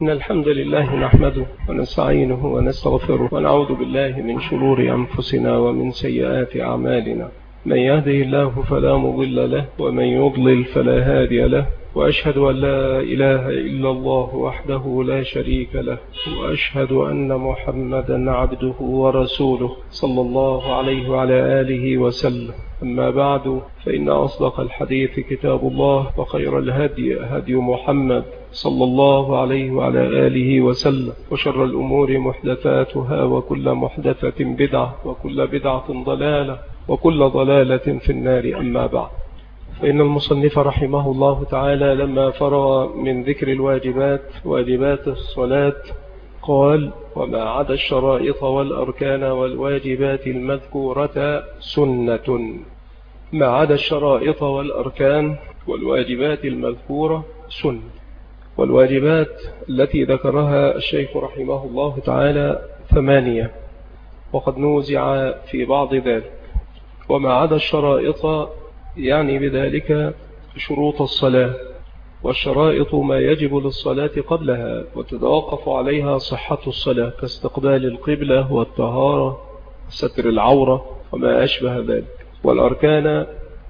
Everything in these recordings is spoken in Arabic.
إن الحمد لله نحمده ونستعينه ونستغفره ونعوذ بالله من شرور أنفسنا ومن سيئات أعمالنا. من يهده الله فلا مضل له ومن يضلل فلا هادي له، وأشهد أن لا إله إلا الله وحده لا شريك له، وأشهد أن محمدا عبده ورسوله صلى الله عليه وعلى آله وسلم. أما بعد، فإن أصدق الحديث كتاب الله، وخير الهدي هدي محمد صلى الله عليه وعلى آله وسلم، وشر الأمور محدثاتها، وكل محدثة بدعة، وكل بدعة ضلالة، وكل ضلالة في النار. أما بعد، فإن المصنف رحمه الله تعالى لما فرغ من ذكر الواجبات، واجبات الصلاة، قال: وما عدا الشرائط والأركان والواجبات المذكورة سنة. ما عدا الشرائط والأركان والواجبات المذكورة سنة. والواجبات التي ذكرها الشيخ رحمه الله تعالى 8، وقد نوزع في بعض ذلك. وما عدا الشرائط يعني بذلك شروط الصلاة، والشرائط ما يجب للصلاة قبلها وتتوقف عليها صحة الصلاة، كاستقبال القبلة والطهارة، ستر العورة وما أشبه ذلك. والأركان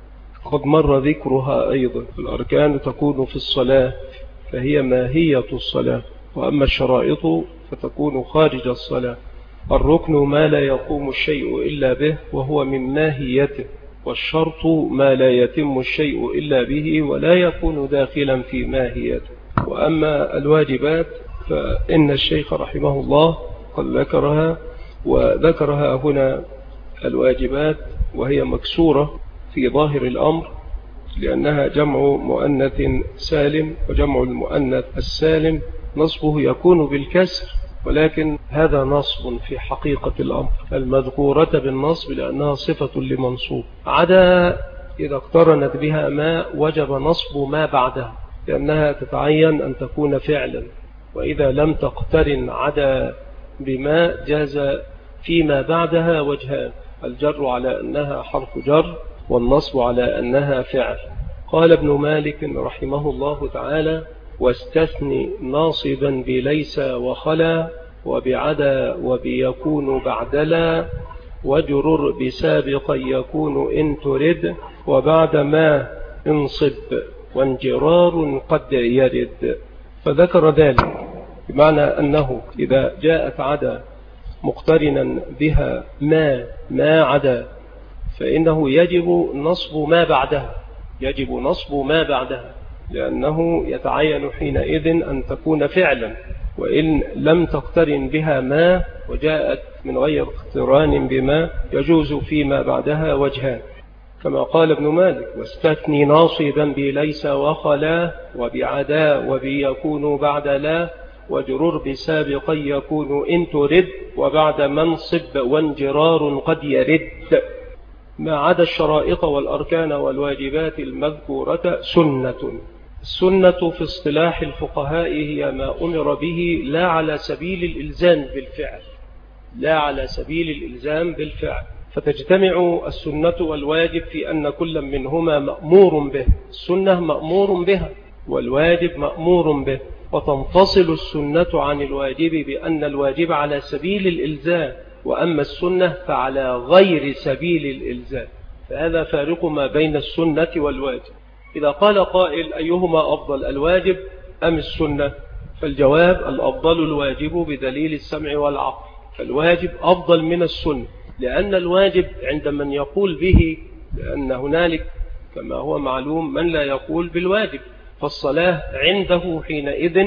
قد مر ذكرها أيضا. الأركان تكون في الصلاة فهي ماهية الصلاة، وأما الشرائط فتكون خارج الصلاة. الركن ما لا يقوم الشيء إلا به وهو من ماهيته، والشرط ما لا يتم الشيء إلا به ولا يكون داخلا في ماهيته. وأما الواجبات فإن الشيخ رحمه الله قد ذكرها، وذكرها هنا الواجبات وهي مكسورة في ظاهر الأمر، لأنها جمع مؤنث سالم، وجمع المؤنث السالم نصبه يكون بالكسر، ولكن هذا نصب في حقيقة الأمر، المذكورة بالنصب لأنها صفة لمنصوب. عدا إذا اقترنت بها ما وجب نصب ما بعدها، لأنها تتعين أن تكون فعلا، وإذا لم تقترن عدا بما جاز فيما بعدها وجهان: الجر على أنها حرف جر، والنصب على أنها فعل. قال ابن مالك رحمه الله تعالى: واستثني ناصبا بليس وخلا، وبعدا وبيكون بعدلا، وجرر بسابقا يكون إن ترد، وبعد ما انصب وانجرار قد يرد. فذكر ذلك بمعنى أنه إذا جاءت عدا مقترنا بها ما عدا، فإنه يجب نصب ما بعدها، يجب نصب ما بعدها، لأنه يتعين حينئذ أن تكون فعلا. وإن لم تقترن بها ما وجاءت من غير اقتران بما يجوز فيما بعدها وجهان، كما قال ابن مالك: واستثني ناصبا بليس وخلا، وبعدا وبيكون بعد لا، وجرر بسابقا يكون إن ترد، وبعد منصب وانجرار قد يرد. ما عدا الشرائط والأركان والواجبات المذكورة سنة. السنة في اصطلاح الفقهاء هي ما أمر به لا على سبيل الإلزام بالفعل، لا على سبيل الإلزام بالفعل، فتجتمع السنة والواجب في أن كل منهما مأمور به. السنة مأمور بها والواجب مأمور به، وتنفصل السنة عن الواجب بأن الواجب على سبيل الإلزام، وأما السنة فعلى غير سبيل الإلزام. فهذا فارق ما بين السنة والواجب. إذا قال قائل: أيهما أفضل، الواجب أم السنة؟ فالجواب: الأفضل الواجب بدليل السمع والعقل. فالواجب أفضل من السنة، لأن الواجب عند من يقول به، لأن هنالك كما هو معلوم من لا يقول بالواجب، فالصلاة عنده حينئذ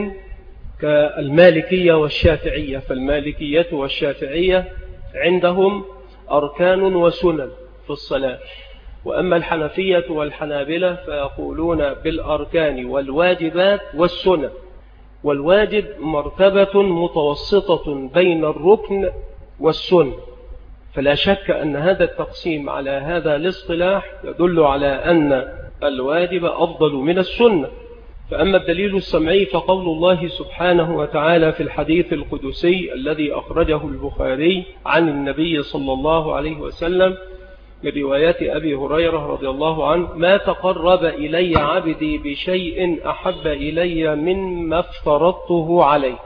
كالمالكية والشافعية. فالمالكية والشافعية عندهم أركان وسنن في الصلاة، وأما الحنفية والحنابلة فيقولون بالأركان والواجبات والسنن. والواجب مرتبة متوسطة بين الركن والسنن، فلا شك أن هذا التقسيم على هذا الاصطلاح يدل على أن الواجب أفضل من السنة. فأما الدليل السمعي فقول الله سبحانه وتعالى في الحديث القدسي الذي أخرجه البخاري عن النبي صلى الله عليه وسلم: من روايات أبي هريرة رضي الله عنه: ما تقرب إلي عبدي بشيء أحب إلي مما افترضته عليه.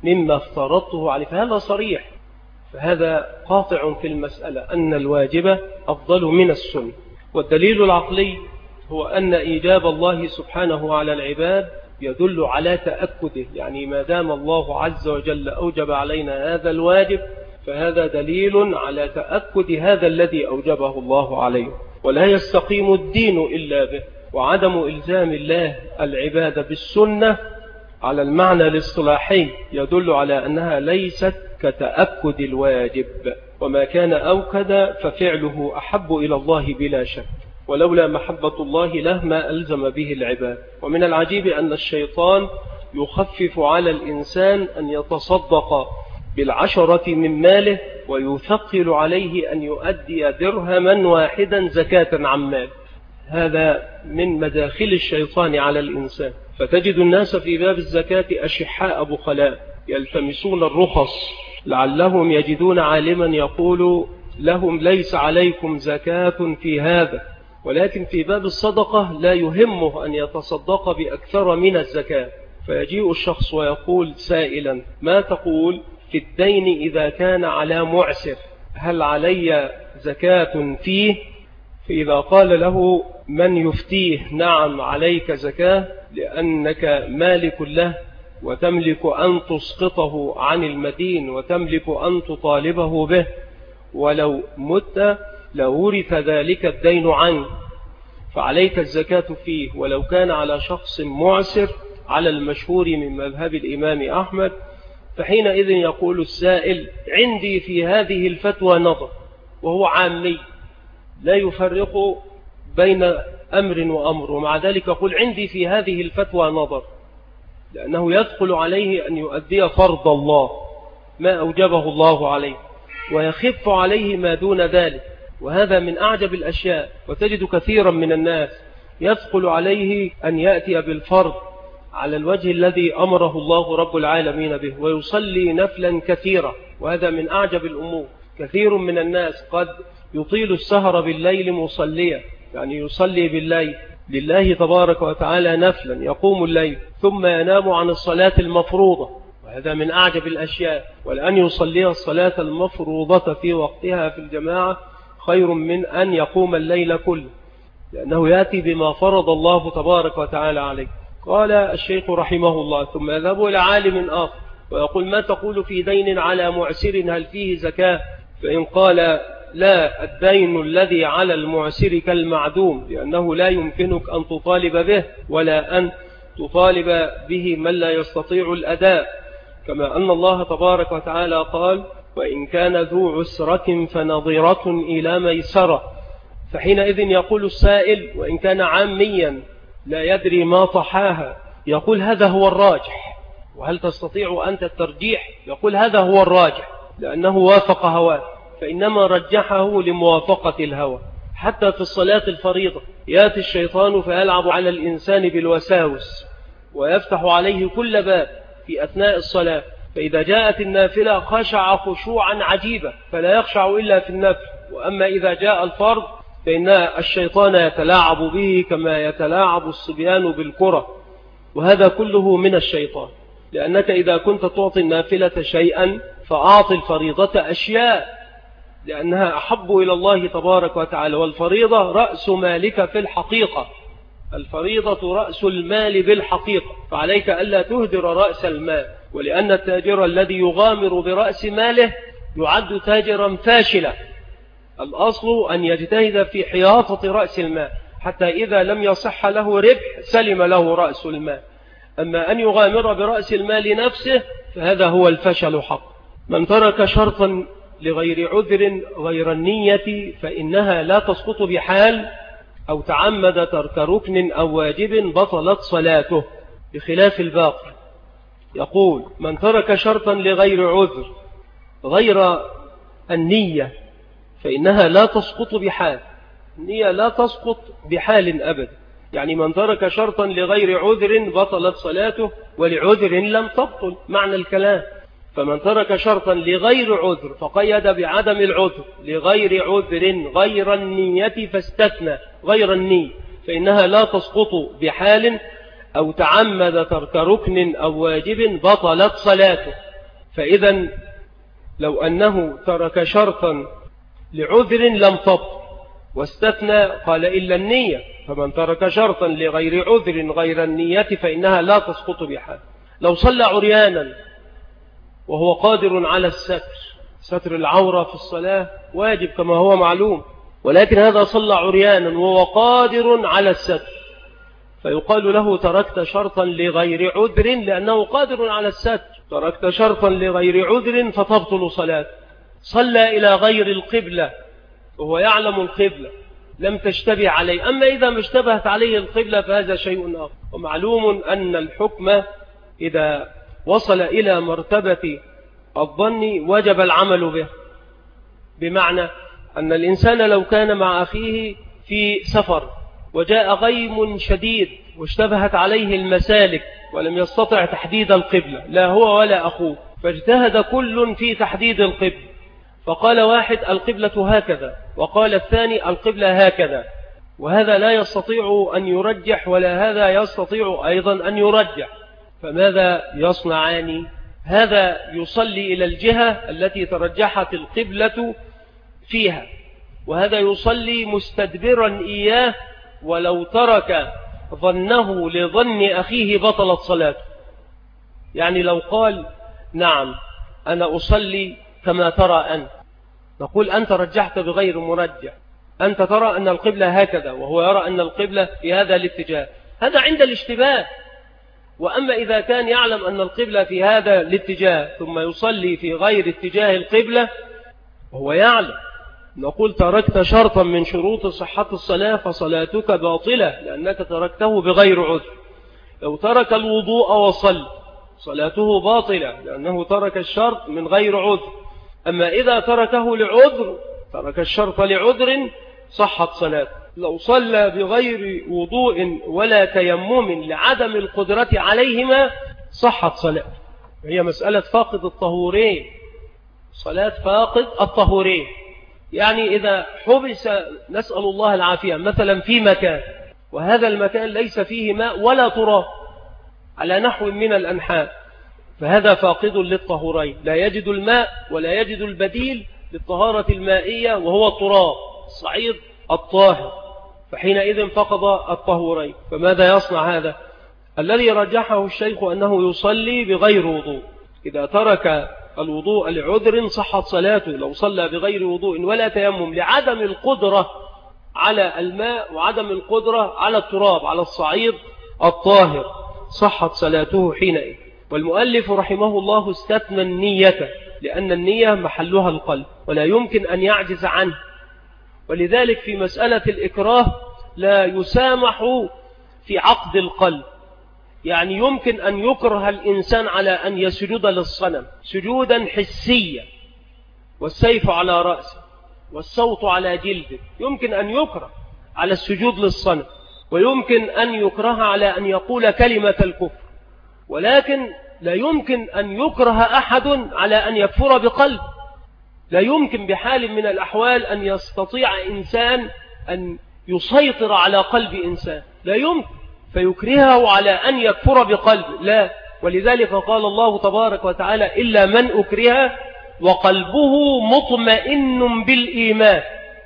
فهذا صريح، فهذا قاطع في المسألة أن الواجب أفضل من السنة. والدليل العقلي هو أن إيجاب الله سبحانه على العباد يدل على تأكده، يعني ما دام الله عز وجل أوجب علينا هذا الواجب فهذا دليل على تأكد هذا الذي أوجبه الله عليه، ولا يستقيم الدين إلا به. وعدم إلزام الله العباد بالسنة على المعنى الاصطلاحي يدل على أنها ليست كتأكد الواجب، وما كان أوكد ففعله أحب إلى الله بلا شك، ولولا محبة الله له ما ألزم به العباد. ومن العجيب أن الشيطان يخفف على الإنسان أن يتصدق بالعشرة من ماله، ويثقل عليه أن يؤدي درهما واحدا زكاة عن مال. هذا من مداخل الشيطان على الإنسان. فتجد الناس في باب الزكاة أشحاء بخلاء يلتمسون الرخص لعلهم يجدون عالما يقول لهم ليس عليكم زكاة في هذا، ولكن في باب الصدقة لا يهمه أن يتصدق بأكثر من الزكاة. فيجيء الشخص ويقول سائلا: ما تقول في الدين إذا كان على معسر، هل علي زكاة فيه؟ فإذا قال له من يفتيه نعم عليك زكاة لأنك مالك له وتملك أن تسقطه عن المدين وتملك أن تطالبه به، ولو مت لورث ذلك الدين عنه فعليك الزكاة فيه، ولو كان على شخص معسر على المشهور من مذهب الإمام أحمد، فحينئذ يقول السائل: عندي في هذه الفتوى نظر. وهو عامي لا يفرق بين أمر وأمر، ومع ذلك يقول عندي في هذه الفتوى نظر، لأنه يدخل عليه أن يؤدي فرض الله ما أوجبه الله عليه، ويخف عليه ما دون ذلك. وهذا من أعجب الأشياء. وتجد كثيرا من الناس يدخل عليه أن يأتي بالفرض على الوجه الذي أمره الله رب العالمين به، ويصلي نفلا كثيرا، وهذا من أعجب الأمور. كثير من الناس قد يطيل السهر بالليل مصليا، يعني يصلي بالليل لله تبارك وتعالى نفلا، يقوم الليل ثم ينام عن الصلاة المفروضة، وهذا من أعجب الأشياء. ولأن يصلي الصلاة المفروضة في وقتها في الجماعة خير من أن يقوم الليل كله، لأنه يأتي بما فرض الله تبارك وتعالى عليه. قال الشيخ رحمه الله: ثم يذهب إلى عالم آخر ويقول: ما تقول في دين على معسر هل فيه زكاة؟ فإن قال: لا، الدين الذي على المعسر كالمعدوم، لأنه لا يمكنك أن تطالب به ولا أن تطالب به من لا يستطيع الأداء، كما أن الله تبارك وتعالى قال: وإن كان ذو عسرة فنظرة إلى ميسرة. فحينئذ يقول السائل: وإن كان عاميا لا يدري ما طحاها، يقول هذا هو الراجح. وهل تستطيع أنت الترجيح؟ يقول هذا هو الراجح، لأنه وافق هواه، فإنما رجحه لموافقة الهوى. حتى في الصلاة الفريضة يأتي الشيطان فيلعب على الإنسان بالوساوس ويفتح عليه كل باب في أثناء الصلاة، فإذا جاءت النافلة خشع خشوعا عجيبا فلا يخشع إلا في النفل، وأما إذا جاء الفرض فإن الشيطان يتلاعب به كما يتلاعب الصبيان بالكرة، وهذا كله من الشيطان. لأنك إذا كنت تعطي النافلة شيئا فأعطي الفريضة أشياء، لأنها أحب إلى الله تبارك وتعالى. والفريضة رأس مالك في الحقيقة، الفريضة رأس المال بالحقيقة، فعليك ألا تهدر رأس المال. ولأن التاجر الذي يغامر برأس ماله يعد تاجرا فاشلا. الأصل أن يجتهد في حياطة رأس المال حتى إذا لم يصح له ربح سلم له رأس المال. أما أن يغامر برأس المال نفسه فهذا هو الفشل حق. من ترك شرطا لغير عذر غير النية فإنها لا تسقط بحال، أو تعمد ترك ركن أو واجب بطلت صلاته، بخلاف الباقي. يقول: من ترك شرطا لغير عذر غير النية فإنها لا تسقط بحال. النية لا تسقط بحال أبدا، يعني من ترك شرطا لغير عذر بطلت صلاته، ولعذر لم تبطل، معنى الكلام. فمن ترك شرطا لغير عذر فقيد بعدم العذر لغير عذر غير النية فاستثنى غير النية فإنها لا تسقط بحال أو تعمد ترك ركن أو واجب بطلت صلاته. فإذا لو أنه ترك شرطا لعذر لم تبطل واستثنى قال إلا النية، فمن ترك شرطا لغير عذر غير النية فإنها لا تسقط بحال. لو صلى عريانا وهو قادر على ستر العورة في الصلاة واجب كما هو معلوم، ولكن هذا صلى عريانا وهو قادر على الستر فيقال له تركت شرطا لغير عذر لأنه قادر على الستر، تركت شرطا لغير عذر فتبطل صلاة. صلى إلى غير القبلة وهو يعلم القبلة لم تشتبه عليه، أما إذا ما اشتبهت عليه القبلة فهذا شيء آخر. ومعلوم أن الحكم إذا وصل إلى مرتبة الظن وجب العمل به، بمعنى أن الإنسان لو كان مع أخيه في سفر وجاء غيم شديد واشتبهت عليه المسالك ولم يستطع تحديد القبلة لا هو ولا أخوه، فاجتهد كل في تحديد القبلة، فقال واحد القبلة هكذا وقال الثاني القبلة هكذا، وهذا لا يستطيع أن يرجح ولا هذا يستطيع أيضا أن يرجح، فماذا يصنعان؟ هذا يصلي إلى الجهة التي ترجحت القبلة فيها، وهذا يصلي مستدبرا إياه، ولو ترك ظنه لظن أخيه بطلت صلاته. يعني لو قال نعم أنا أصلي كما ترى أنت، نقول أنت رجحت بغير مرجح، أنت ترى أن القبلة هكذا وهو يرى أن القبلة في هذا الاتجاه، هذا عند الاشتباه. وأما إذا كان يعلم أن القبلة في هذا الاتجاه ثم يصلي في غير اتجاه القبلة وهو يعلم، نقول تركت شرطا من شروط صحة الصلاة فصلاتك باطلة لأنك تركته بغير عذر. لو ترك الوضوء وصل صلاته باطلة لأنه ترك الشرط من غير عذر. أما إذا تركه لعذر، ترك الشرط لعذر، صحت صلاته. لو صلى بغير وضوء ولا تيمم لعدم القدرة عليهما صحت صلاته. هي مسألة فاقد الطهورين، صلاة فاقد الطهورين. يعني إذا حبس نسأل الله العافية مثلا في مكان وهذا المكان ليس فيه ماء ولا تراب على نحو من الأنحاء، فهذا فاقد للطهورين، لا يجد الماء ولا يجد البديل للطهارة المائية وهو التراب الصعيد الطاهر، فحينئذ فقد الطهورين. فماذا يصنع هذا؟ الذي رجحه الشيخ أنه يصلي بغير وضوء. إذا ترك الوضوء لعذر صحت صلاته، لو صلى بغير وضوء ولا تيمم لعدم القدرة على الماء وعدم القدرة على التراب على الصعيد الطاهر صحت صلاته حينئذ. والمؤلف رحمه الله استثنى النية لأن النية محلها القلب ولا يمكن أن يعجز عنه، ولذلك في مسألة الإكراه لا يسامح في عقد القلب. يعني يمكن أن يكره الإنسان على أن يسجد للصنم سجودا حسيا والسيف على رأسه والصوت على جلده، يمكن أن يكره على السجود للصنم، ويمكن أن يكره على أن يقول كلمة الكفر، ولكن لا يمكن أن يكره أحد على أن يكفر بقلب. لا يمكن بحال من الأحوال أن يستطيع إنسان أن يسيطر على قلب إنسان، لا يمكن، فيكرهه على أن يكفر بقلب، لا. ولذلك قال الله تبارك وتعالى إلا من أكره وقلبه مطمئن بالإيمان.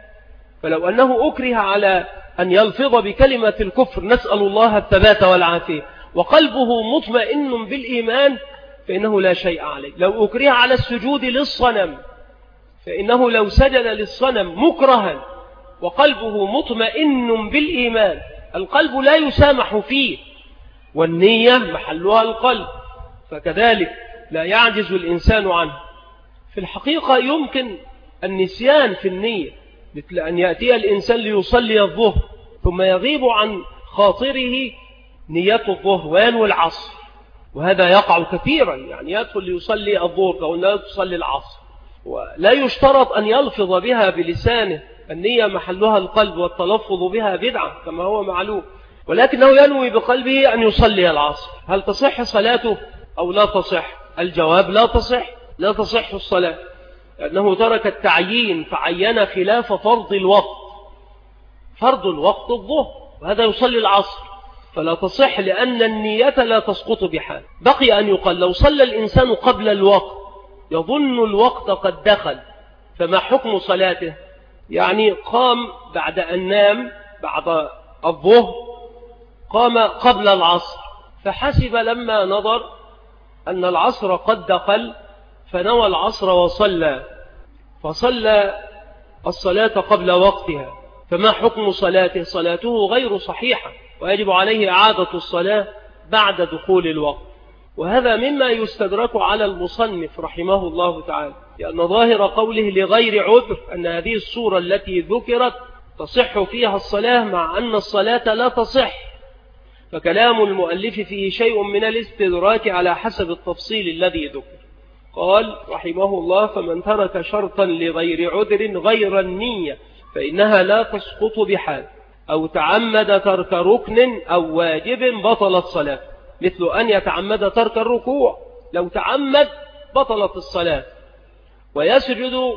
فلو أنه أكره على أن يلفظ بكلمة الكفر نسأل الله الثبات والعافية وقلبه مطمئن بالإيمان فإنه لا شيء عليه. لو أكره على السجود للصنم فإنه لو سجد للصنم مكرها وقلبه مطمئن بالإيمان القلب لا يسامح فيه، والنية محلها القلب، فكذلك لا يعجز الإنسان عنه. في الحقيقة يمكن النسيان في النية، مثل أن يأتي الإنسان ليصلي الظهر ثم يغيب عن خاطره نية الظهر وينوي العصر، وهذا يقع كثيرا. يعني يدخل ليصلي الظهر كأنه يصلي العصر، ولا يشترط أن يلفظ بها بلسانه، النية محلها القلب والتلفظ بها بدعة كما هو معلوم، ولكنه ينوي بقلبه أن يصلي العصر. هل تصح صلاته أو لا تصح؟ الجواب لا تصح، لا تصح الصلاة، لأنه ترك التعيين فعين خلاف فرض الوقت. فرض الوقت الظهر، وهذا يصلي العصر، فلا تصح لأن النية لا تسقط بحال. بقي أن يقال لو صلى الإنسان قبل الوقت يظن الوقت قد دخل، فما حكم صلاته؟ يعني قام بعد أن نام بعد الظهر، قام قبل العصر، فحسب لما نظر أن العصر قد دخل فنوى العصر وصلى، فصلى الصلاة قبل وقتها، فما حكم صلاته؟ صلاته غير صحيحة، ويجب عليه إعادة الصلاة بعد دخول الوقت. وهذا مما يستدرك على المصنف رحمه الله تعالى، لأن ظاهر قوله لغير عذر أن هذه الصورة التي ذكرت تصح فيها الصلاة، مع أن الصلاة لا تصح، فكلام المؤلف فيه شيء من الاستدراك على حسب التفصيل الذي ذكر. قال رحمه الله: فمن ترك شرطا لغير عذر غير النية فإنها لا تسقط بحال، أو تعمد ترك ركن أو واجب بطلت صلاة، مثل أن يتعمد ترك الركوع، لو تعمد بطلت الصلاة. ويسجد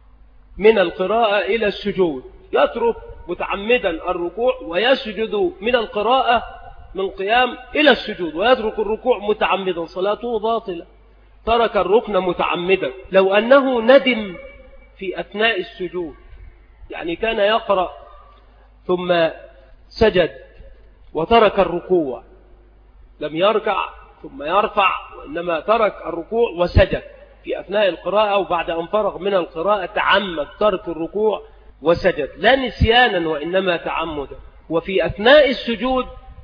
من القراءة إلى السجود، يترك متعمدا الركوع ويسجد من القراءة من قيام إلى السجود، ويترك الركوع متعمدا، صلاته باطلة. ترك الركن متعمدا. لو أنه ندم في أثناء السجود، يعني كان يقرأ ثم سجد وترك الركوع، لم يركع ثم يرفع، وإنما ترك الركوع وسجد في أثناء القراءة، وبعد أن فرغ من القراءة تعمد ترك الركوع وسجد، لا نسيانا وإنما تعمدا، وفي أثناء السجود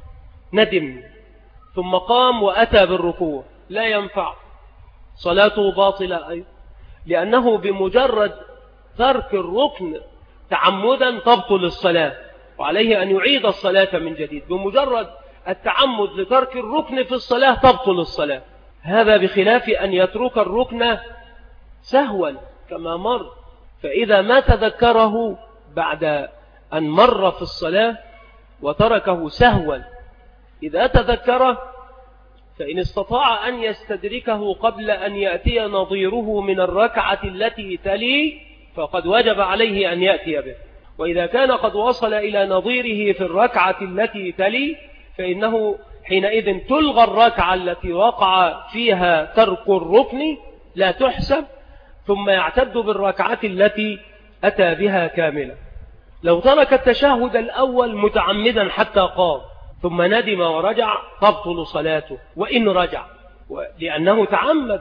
ندم ثم قام وأتى بالركوع، لا ينفع، صلاته باطلة أيضا، لأنه بمجرد ترك الركن تعمدا تبطل الصلاة، وعليه أن يعيد الصلاة من جديد. بمجرد التعمد لترك الركن في الصلاة تبطل الصلاة. هذا بخلاف أن يترك الركن سهوا كما مر، فإذا ما تذكره بعد أن مر في الصلاة وتركه سهوا، إذا تذكره فإن استطاع أن يستدركه قبل أن يأتي نظيره من الركعة التي تلي فقد وجب عليه أن يأتي به، وإذا كان قد وصل إلى نظيره في الركعة التي تلي فإنه حينئذ تلغى الركعة التي وقع فيها ترك الركن، لا تحسب، ثم يعتد بالركعة التي أتى بها كاملة. لو ترك التشهد الأول متعمدا حتى قام ثم ندم ورجع تبطل صلاته، وإن رجع، لأنه تعمد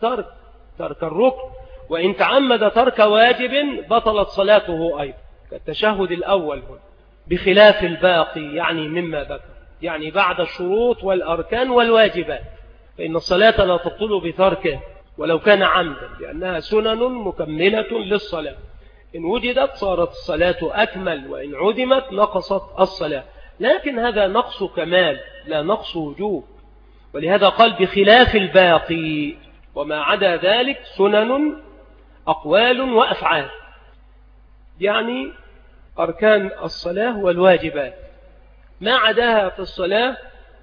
ترك الركن، وإن تعمد ترك واجب بطلت صلاته أيضا كالتشهد الأول هنا، بخلاف الباقي يعني مما ذكر، يعني بعد الشروط والأركان والواجبات، فإن الصلاة لا تبطل بتركه ولو كان عمدا، لأنها سنن مكملة للصلاة، إن وجدت صارت الصلاة أكمل، وإن عدمت نقصت الصلاة، لكن هذا نقص كمال لا نقص وجوب، ولهذا قال بخلاف الباقي، وما عدا ذلك سنن أقوال وأفعال، يعني أركان الصلاة والواجبات، ما عداها في الصلاة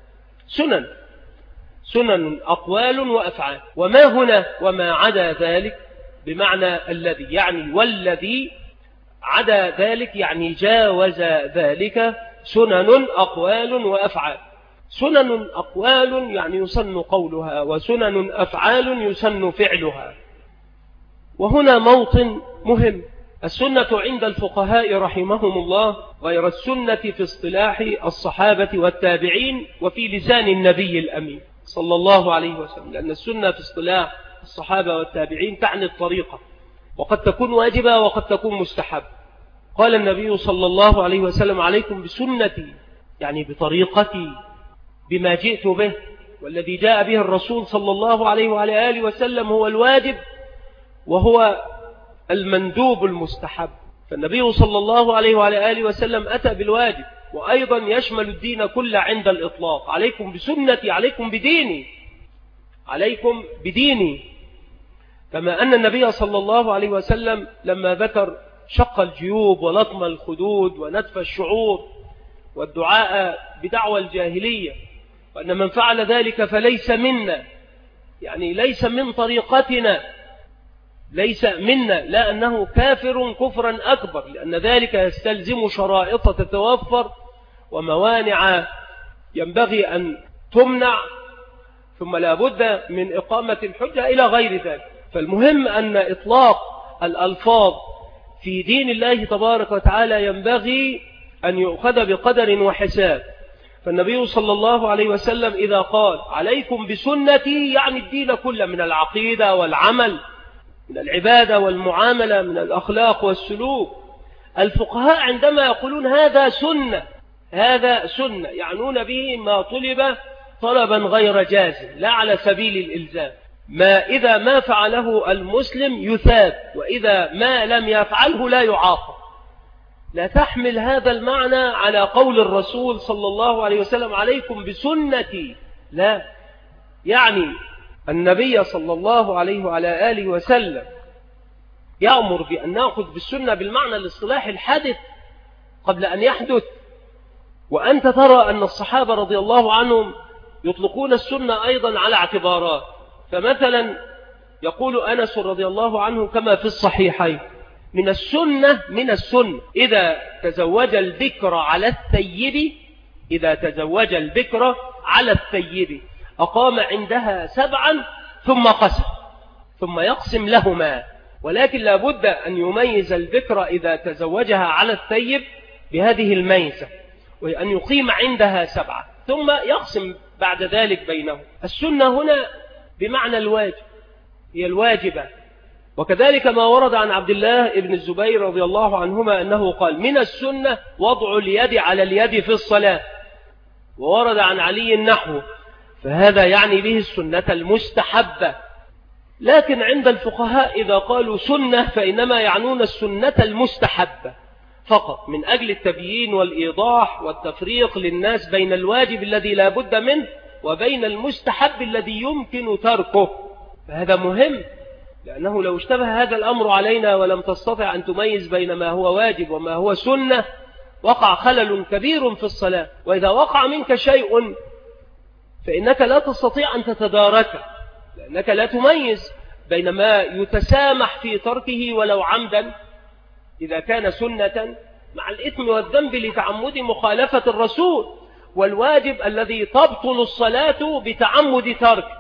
سنن أقوال وأفعال. وما هنا وما عدا ذلك بمعنى الذي، يعني والذي عدا ذلك يعني جاوز ذلك، سنن أقوال وأفعال. سنن أقوال يعني يسن قولها، وسنن أفعال يسن فعلها. وهنا موطن مهم، السنة عند الفقهاء رحمهم الله غير السنة في اصطلاح الصحابة والتابعين وفي لسان النبي الأمين صلى الله عليه وسلم، لأن السنة في اصطلاح الصحابة والتابعين تعني الطريقة، وقد تكون واجبة وقد تكون مستحب. قال النبي صلى الله عليه وسلم: عليكم بسنتي، يعني بطريقتي، بما جئت به، والذي جاء به الرسول صلى الله عليه وعلى آله وسلم هو الواجب وهو المندوب المستحب. فالنبي صلى الله عليه وعلى آله وسلم أتى بالواجب، وأيضا يشمل الدين كله عند الإطلاق. عليكم بسنتي، عليكم بديني، عليكم بديني. كما أن النبي صلى الله عليه وسلم لما ذكر شق الجيوب ولطم الخدود ونتف الشعور والدعاء بدعوى الجاهلية، وأن من فعل ذلك فليس منا، يعني ليس من طريقتنا، ليس منا، لا أنه كافر كفرا أكبر، لأن ذلك يستلزم شرائط تتوفر وموانع ينبغي أن تمنع، ثم لا بد من إقامة الحجة إلى غير ذلك. فالمهم أن إطلاق الألفاظ في دين الله تبارك وتعالى ينبغي أن يؤخذ بقدر وحساب. فالنبي صلى الله عليه وسلم إذا قال عليكم بسنتي يعني الدين كله، من العقيدة والعمل، من العبادة والمعاملة، من الأخلاق والسلوك. الفقهاء عندما يقولون هذا سنة، هذا سنة، يعنون به ما طلب طلبا غير جازم، لا على سبيل الإلزام. إذا ما فعله المسلم يثاب، وإذا ما لم يفعله لا يعاقب. لا تحمل هذا المعنى على قول الرسول صلى الله عليه وسلم عليكم بسنتي، لا، يعني النبي صلى الله عليه وعلى آله وسلم يأمر بأن نأخذ بالسنة بالمعنى الاصطلاحي الحادث قبل أن يحدث. وأنت ترى أن الصحابة رضي الله عنهم يطلقون السنة أيضا على اعتبارات. فمثلا يقول أنس رضي الله عنه كما في الصحيحين من السنة إذا تزوج البكر على الثيب، إذا تزوج البكر على الثيب أقام عندها 7 ثم قسم، ثم يقسم لهما. ولكن لا بد أن يميز البكر إذا تزوجها على الثيب بهذه الميزة، وأن يقيم عندها 7 ثم يقسم بعد ذلك بينهم. السنة هنا بمعنى الواجب، هي الواجبة. وكذلك ما ورد عن عبد الله بن الزبير رضي الله عنهما أنه قال من السنة وضع اليد على اليد في الصلاة، وورد عن علي نحوه، فهذا يعني به السنة المستحبة. لكن عند الفقهاء إذا قالوا سنة فإنما يعنون السنة المستحبة فقط، من أجل التبيين والإيضاح والتفريق للناس بين الواجب الذي لا بد منه وبين المستحب الذي يمكن تركه. فهذا مهم، لأنه لو اشتبه هذا الأمر علينا ولم تستطع أن تميز بين ما هو واجب وما هو سنة وقع خلل كبير في الصلاة. وإذا وقع منك شيء فإنك لا تستطيع أن تتداركه، لأنك لا تميز بين ما يتسامح في تركه ولو عمدا إذا كان سنة مع الإثم والذنب لتعمد مخالفة الرسول، والواجب الذي تبطل الصلاة بتعمد ترك.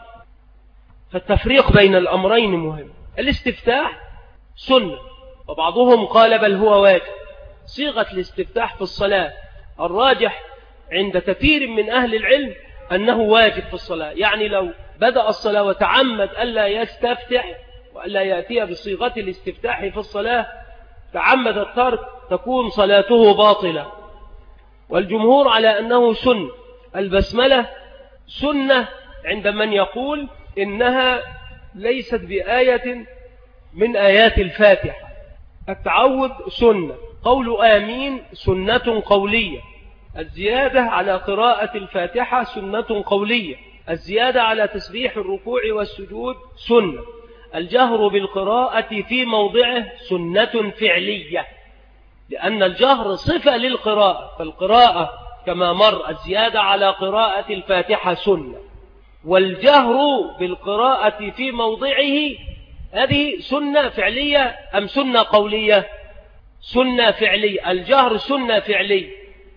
فالتفريق بين الأمرين مهم. الاستفتاح سنة، وبعضهم قال بل هو واجب. صيغة الاستفتاح في الصلاة الراجح عند كثير من أهل العلم أنه واجب في الصلاة، يعني لو بدأ الصلاة وتعمد ألا يستفتح وألا يأتي بصيغة الاستفتاح في الصلاة، تعمد الترك، تكون صلاته باطلة. والجمهور على أنه سنة. البسملة سنة عند من يقول إنها ليست بآية من آيات الفاتحة. التعود سنة، قول آمين سنة قولية، الزيادة على قراءة الفاتحة سنة قولية، الزيادة على تسبيح الركوع والسجود سنة، الجهر بالقراءة في موضعه سنة فعلية، لأن الجهر صفة للقراءة، فالقراءة كما مر الزيادة على قراءة الفاتحة سنة، والجهر بالقراءة في موضعه هذه سنة فعلية أم سنة قولية؟ سنة فعلية. الجهر سنة فعلية،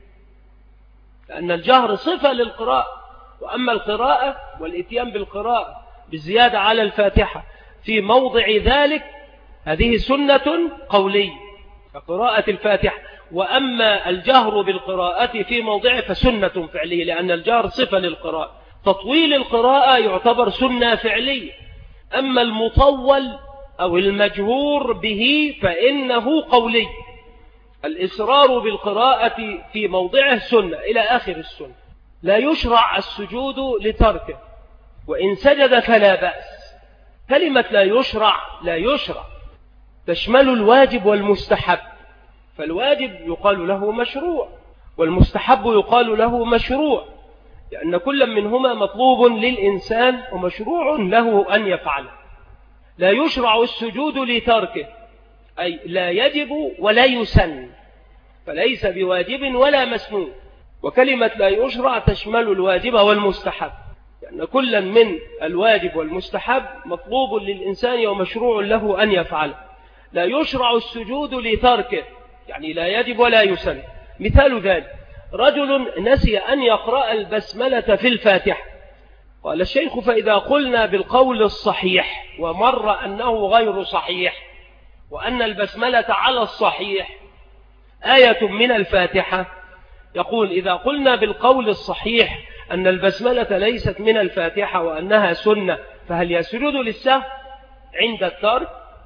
لأن الجهر صفة للقراءة، وأما القراءة والإتيان بالقراءة بالزيادة على الفاتحة في موضع ذلك هذه سنة قولية كقراءة الفاتحة. وأما الجهر بالقراءة في موضعه فسنة فعلية، لأن الجهر صفة للقراءة. تطويل القراءة يعتبر سنة فعلية. أما المطول أو المجهور به فإنه قولي. الإصرار بالقراءة في موضعه سنة إلى آخر السنة. لا يشرع السجود لتركه، وإن سجد فلا بأس. كلمة لا يشرع تشمل الواجب والمستحب، فالواجب يقال له مشروع والمستحب يقال له مشروع، لأن كل منهما مطلوب للإنسان ومشروع له أن يفعله. لا يشرع السجود لتركه، أي لا يجب ولا يسن، فليس بواجب ولا مسنون. وكلمة لا يشرع تشمل الواجب والمستحب، لأن كلا من الواجب والمستحب مطلوب للإنسان ومشروع له أن يفعله. لا يشرع السجود لتركه، يعني لا يجب ولا يسن. مثال ذلك رجل نسي أن يقرأ البسملة في الفاتحة، قال الشيخ فإذا قلنا بالقول الصحيح ومر أنه غير صحيح وأن البسملة على الصحيح آية من الفاتحة، يقول إذا قلنا بالقول الصحيح أن البسملة ليست من الفاتحة وأنها سنة، فهل يسجد للسهو عند الترك؟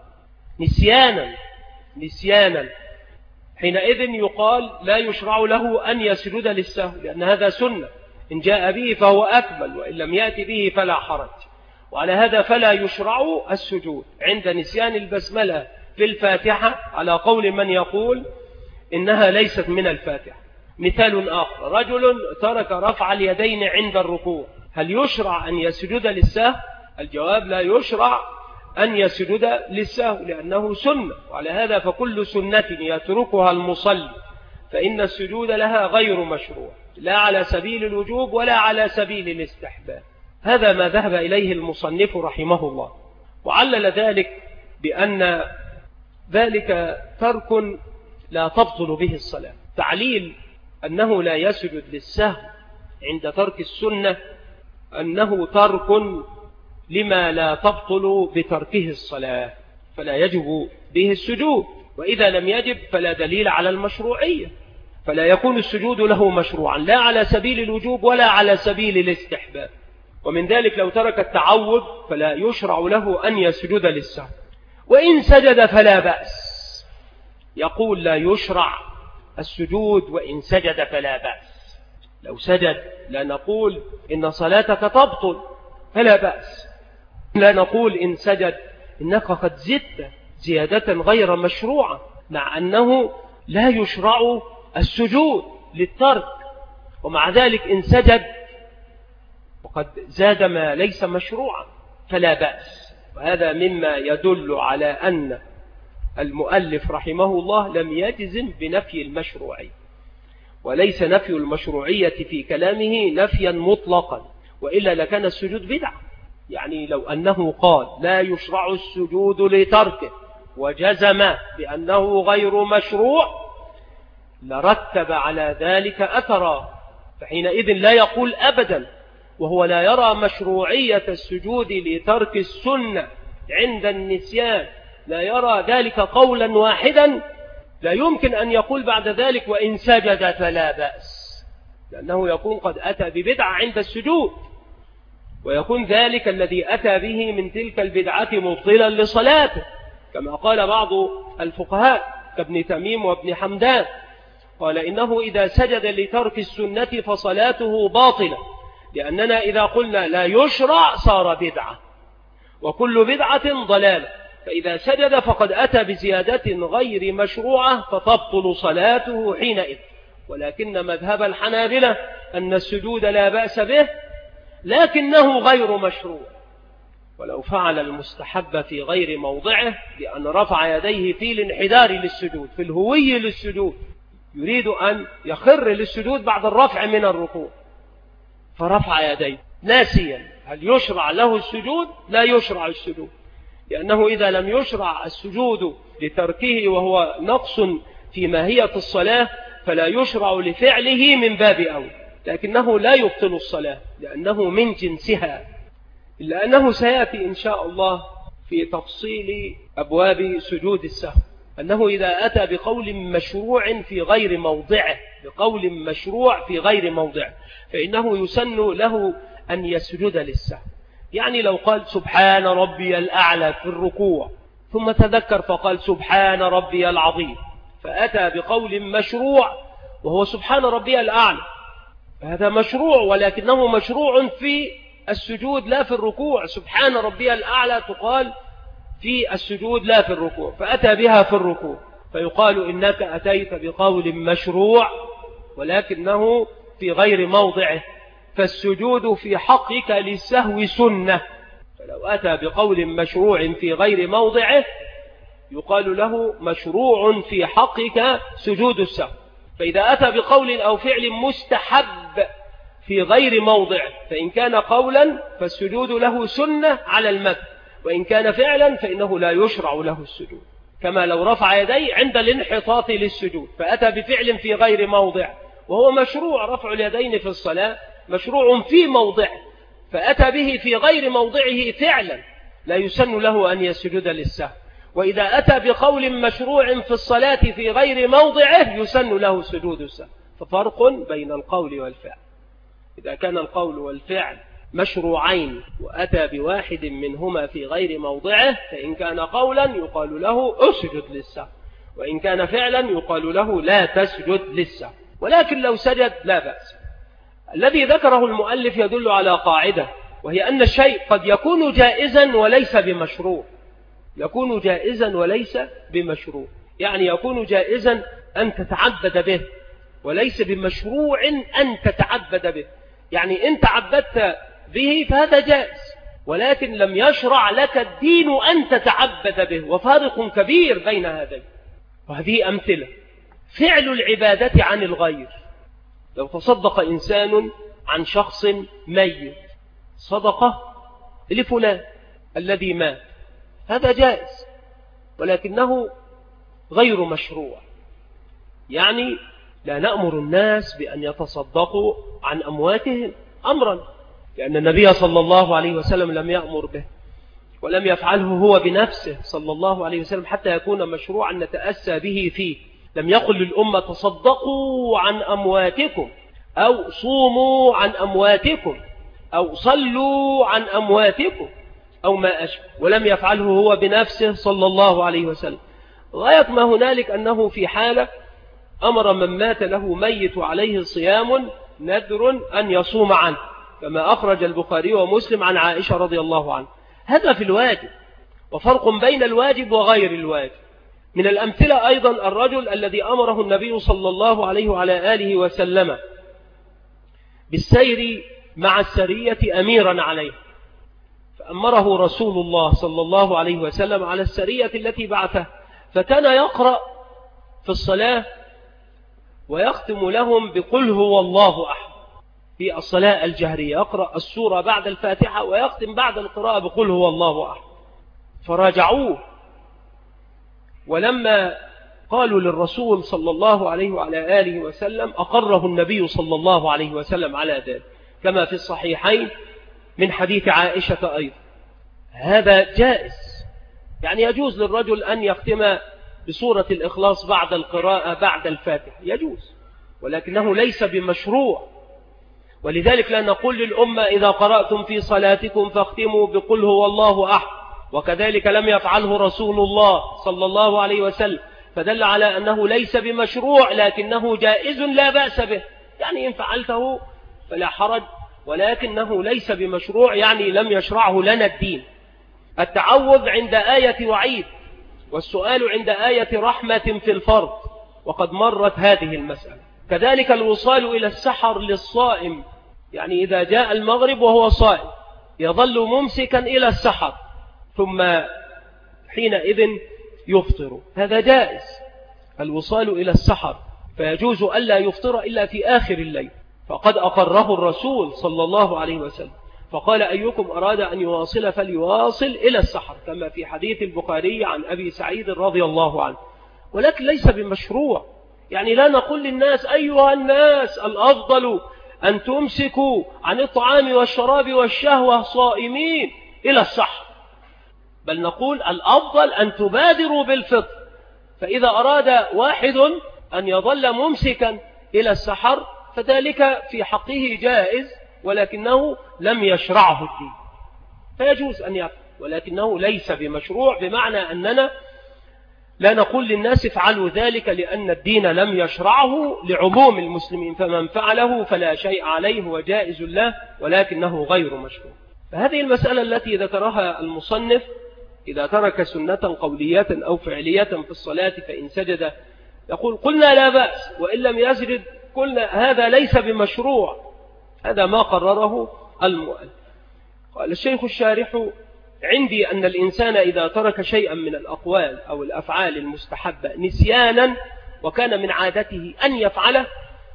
نسيانا حينئذ يقال لا يشرع له أن يسجد للسهو، لأن هذا سنة، إن جاء به فهو أكمل وإن لم يأتي به فلا حرج. وعلى هذا فلا يشرع السجود عند نسيان البسملة في الفاتحة على قول من يقول إنها ليست من الفاتحة. مثال آخر رجل ترك رفع اليدين عند الركوع، هل يشرع أن يسجد للسهو؟ الجواب لا يشرع أن يسجد للسهو لأنه سنة، وعلى هذا فكل سنة يتركها المصلي فإن السجود لها غير مشروع، لا على سبيل الوجوب ولا على سبيل الاستحباب. هذا ما ذهب إليه المصنف رحمه الله، وعلل ذلك بأن ذلك ترك لا تبطل به الصلاة. تعليل أنه لا يسجد للسهو عند ترك السنة أنه ترك لما لا تبطل بتركه الصلاة فلا يجب به السجود، وإذا لم يجب فلا دليل على المشروعية، فلا يكون السجود له مشروعا لا على سبيل الوجوب ولا على سبيل الاستحباب. ومن ذلك لو ترك التعوذ فلا يشرع له أن يسجد للسهو، وإن سجد فلا بأس. يقول لا يشرع السجود وإن سجد فلا بأس، لو سجد لا نقول إن صلاتك تبطل فلا بأس، لا نقول إن سجد إنك قد زدت زيادة غير مشروعة، مع أنه لا يشرع السجود للترك، ومع ذلك إن سجد وقد زاد ما ليس مشروعا فلا بأس. وهذا مما يدل على أن المؤلف رحمه الله لم يجزم بنفي المشروعية، وليس نفي المشروعية في كلامه نفيا مطلقا، وإلا لكان السجود بدعة. يعني لو أنه قال لا يشرع السجود لتركه وجزم بأنه غير مشروع لرتب على ذلك أثرا، فحينئذ لا يقول أبدا وهو لا يرى مشروعية السجود لترك السنة عند النسيان، لا يرى ذلك قولا واحدا، لا يمكن أن يقول بعد ذلك وإن سجد فلا بأس، لأنه يكون قد أتى ببدعة عند السجود، ويكون ذلك الذي أتى به من تلك البدعة مبطلا لصلاته، كما قال بعض الفقهاء كابن تميم وابن حمدان، قال إنه إذا سجد لترك السنة فصلاته باطلة، لأننا إذا قلنا لا يشرع صار بدعة، وكل بدعة ضلالة، فإذا سجد فقد أتى بزيادة غير مشروعة فتبطل صلاته حينئذ. ولكن مذهب الحنابلة أن السجود لا بأس به لكنه غير مشروع، ولو فعل المستحب في غير موضعه بأن رفع يديه في الانحدار للسجود في الهوي للسجود، يريد أن يخر للسجود بعد الرفع من الركوع فرفع يديه ناسيا، هل يشرع له السجود؟ لا يشرع السجود، لأنه إذا لم يشرع السجود لتركه وهو نقص في ماهية الصلاة فلا يشرع لفعله من باب أول، لكنه لا يبطل الصلاة لأنه من جنسها، إلا أنه سيأتي إن شاء الله في تفصيل أبواب سجود السهو أنه إذا أتى بقول مشروع في غير موضعه فإنه يسن له أن يسجد للسهو. يعني لو قال سبحان ربي الأعلى في الركوع ثم تذكر فقال سبحان ربي العظيم، فأتى بقول مشروع وهو سبحان ربي الأعلى، هذا مشروع ولكنه مشروع في السجود لا في الركوع. سبحان ربي الأعلى تقال في السجود لا في الركوع، فأتى بها في الركوع، فيقال إنك أتيت بقول مشروع ولكنه في غير موضعه، فالسجود في حقك للسهو سنة. فلو أتى بقول مشروع في غير موضعه يقال له مشروع في حقك سجود السهو. فإذا أتى بقول أو فعل مستحب في غير موضع، فإن كان قولا فالسجود له سنة على المذهب، وإن كان فعلا فإنه لا يشرع له السجود، كما لو رفع يديه عند الانحطاط للسجود فأتى بفعل في غير موضع، وهو مشروع رفع اليدين في الصلاة، مشروع في موضع، فأتى به في غير موضعه فعلا لا يسن له أن يسجد للسهو. وإذا أتى بقول مشروع في الصلاة في غير موضعه يسن له سجود السهو. ففرق بين القول والفعل. إذا كان القول والفعل مشروعين وأتى بواحد منهما في غير موضعه، فإن كان قولا يقال له اسجد للسهو، وإن كان فعلا يقال له لا تسجد للسهو. ولكن لو سجد لا بأس. الذي ذكره المؤلف يدل على قاعدة، وهي أن الشيء قد يكون جائزا وليس بمشروع. يكون جائزا وليس بمشروع، يعني يكون جائزا أن تتعبد به وليس بمشروع أن تتعبد به. يعني إن تعبدت به فهذا جائز، ولكن لم يشرع لك الدين أن تتعبد به، وفارق كبير بين هذين. وهذه أمثلة. فعل العبادة عن الغير، لو تصدق إنسان عن شخص ميت صدقة لفلان الذي مات، هذا جائز، ولكنه غير مشروع. يعني لا نأمر الناس بأن يتصدقوا عن أمواتهم أمرا، لأن النبي صلى الله عليه وسلم لم يأمر به، ولم يفعله هو بنفسه صلى الله عليه وسلم حتى يكون مشروعا نتأسى به فيه. لم يقل للأمة تصدقوا عن أمواتكم، أو صوموا عن أمواتكم، أو صلوا عن أمواتكم، أو ما أشبه، ولم يفعله هو بنفسه صلى الله عليه وسلم. غاية ما هنالك أنه في حالة أمر من مات له ميت عليه صيام نذر أن يصوم عنه، كما أخرج البخاري ومسلم عن عائشة رضي الله عنها. هذا في الواجب، وفرق بين الواجب وغير الواجب. من الأمثلة أيضا الرجل الذي أمره النبي صلى الله عليه وعلى آله وسلم بالسير مع السرية أميرا عليه، فأمره رسول الله صلى الله عليه وسلم على السرية التي بعثه، فكان يقرأ في الصلاة ويختم لهم بقل هو الله أحد في الصلاة الجهرية، يقرأ السورة بعد الفاتحة ويختم بعد القراءة بقل هو الله أحد. فراجعوه، ولما قالوا للرسول صلى الله عليه وعلى آله وسلم أقره النبي صلى الله عليه وسلم على ذلك، كما في الصحيحين من حديث عائشة أيضا. هذا جائز، يعني يجوز للرجل أن يختم بسورة الإخلاص بعد القراءة بعد الفاتحة، يجوز، ولكنه ليس بمشروع. ولذلك لا نقول للأمة إذا قرأتم في صلاتكم فاختموا بقل هو الله أحد، وكذلك لم يفعله رسول الله صلى الله عليه وسلم، فدل على أنه ليس بمشروع لكنه جائز لا بأس به. يعني إن فعلته فلا حرج، ولكنه ليس بمشروع، يعني لم يشرعه لنا الدين. التعوذ عند آية وعيد، والسؤال عند آية رحمة في الفرض، وقد مرت هذه المسألة. كذلك الوصال إلى السحر للصائم، يعني إذا جاء المغرب وهو صائم يظل ممسكا إلى السحر ثم حينئذ يفطر، هذا جائز الوصال إلى السحر، فيجوز ألا يفطر إلا في آخر الليل، فقد أقره الرسول صلى الله عليه وسلم، فقال أيكم أراد أن يواصل فليواصل إلى السحر، كما في حديث البخاري عن أبي سعيد رضي الله عنه. ولكن ليس بمشروع، يعني لا نقول للناس أيها الناس الأفضل أن تمسكوا عن الطعام والشراب والشهوة صائمين إلى السحر، بل نقول الأفضل أن تبادروا بالفطر. فإذا أراد واحد أن يظل ممسكا إلى السحر فذلك في حقه جائز، ولكنه لم يشرعه الدين، فيجوز أن يفعل، ولكنه ليس بمشروع، بمعنى أننا لا نقول للناس افعلوا ذلك لأن الدين لم يشرعه لعموم المسلمين، فمن فعله فلا شيء عليه وجائز له، ولكنه غير مشروع. فهذه المسألة التي ذكرها المصنف، إذا ترك سنة قولية أو فعلية في الصلاة فإن سجد، يقول قلنا لا بأس، وإن لم يسجد قلنا هذا ليس بمشروع. هذا ما قرره المؤلف. قال الشيخ الشارح: عندي أن الإنسان إذا ترك شيئا من الأقوال أو الأفعال المستحبة نسيانا وكان من عادته أن يفعله،